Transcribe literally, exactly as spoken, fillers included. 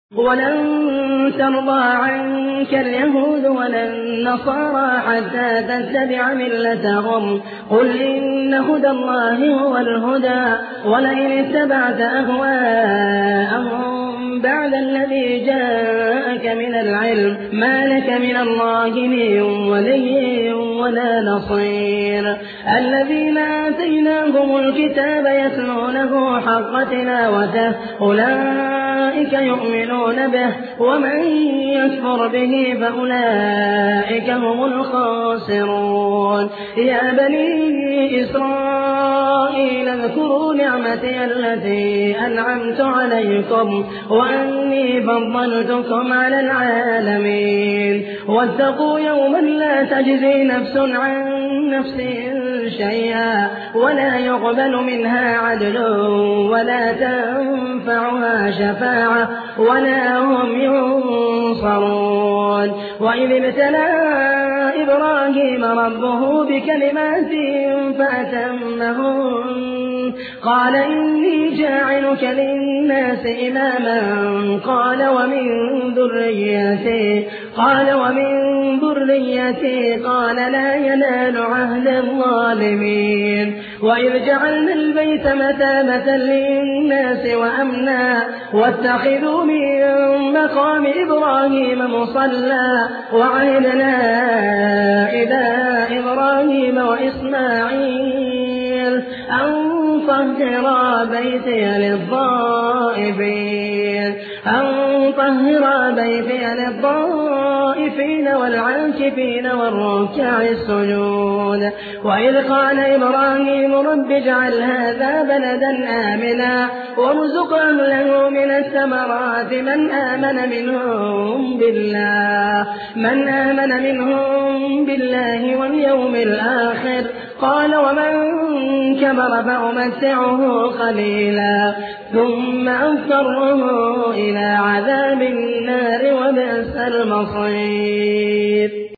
وَلَن تَرْضَىٰ عَنكَ الْيَهُودُ وَلَا النَّصَارَىٰ حَتَّىٰ تَتَّبِعَ مِلَّتَهُمْ ۗ قُلْ إِنَّ هُدَى اللَّهِ هُوَ الْهُدَىٰ ۗ وَلَئِنِ اتَّبَعْتَ أَهْوَاءَهُم بَعْدَ الَّذِي جَاءَكَ مِنَ الْعِلْمِ مَا لَكَ مِنَ اللَّهِ مِن وَلِيٍّ وَلَا نَصِيرٍ الَّذِينَ آتَيْنَاهُمُ الْكِتَابَ يَتْلُونَهُ حَقَّ تِلَاوَتِهِ أُولَٰئِكَ يُؤْمِنُونَ بِهِ ۗ وَمَن يَكْفُرْ بِهِ فَأُولَٰئِكَ هُمُ الْخَاسِرُونَ يَا بَنِي إِسْرَائِيلَ اذْكُرُوا نِعْمَتِيَ الَّتِي أَنْعَمْتُ عَلَيْكُمْ وَأَنِّي فَضَّلْتُكُمْ عَلَى الْعَالَمِينَ وَاتَّقُوا يَوْمًا لَّا تَجْزِي نَفْسٌ عَن نَّفْسٍ شَيْئًا وَلَا يُقْبَلُ مِنْهَا عَدْلٌ وَلَا تَنفَعُهَا شَفَاعَةٌ وَلَا هُمْ يُنصَرُونَ وَإِذِ ابْتَلَىٰ إِبْرَاهِيمَ رَبُّهُ بِكَلِمَاتٍ فَأَتَمَّهُنَّ قَالَ إِنِّي جَاعِلُكَ لِلنَّاسِ إِمَامًا قَالَ وَمِن ذُرِّيَّتِي قَالَ وَمِن ذُرِّيَّتِي قَالَ لَا يَنَالُ عَهْدِ الظَّالِمِينَ وَإِذْ جَعَلْنَا الْبَيْتَ مَثَابَةً لِّلنَّاسِ وَأَمْنًا وَاتَّخِذُوا مِن مَّقَامِ إِبْرَاهِيمَ مُصَلًّى وَعَهِدْنَا إِلَىٰ إِبْرَاهِيمَ وَإِسْمَاعِيلَ أَن طَهِّرَا بَيْتِيَ لِلطَّائِفِينَ أَن طَهِّرَا بَيْتِيَ لِلطَّائِفِينَ وَالْعَاكِفِينَ وَالرُّكَّعِ السُّجُودِ وَإِذْ قَالَ إِبْرَاهِيمُ رَبِّ اجْعَلْ هَٰذَا بَلَدًا آمِنًا وَارْزُقْ أَهْلَهُ مِنَ الثَّمَرَاتِ مَنْ آمَنَ مِنْهُم بِاللَّهِ مَنْ آمَنَ مِنْهُم بِاللَّهِ وَالْيَوْمِ الْآخِرِ قَالَ وَمَن كَفَرَ فَأُمَتِّعُهُ قَلِيلًا ثُمَّ أَضْطَرُّهُ إِلَىٰ عَذَابِ النَّارِ ۖ وَبِئْسَ الْمَصِيرُ.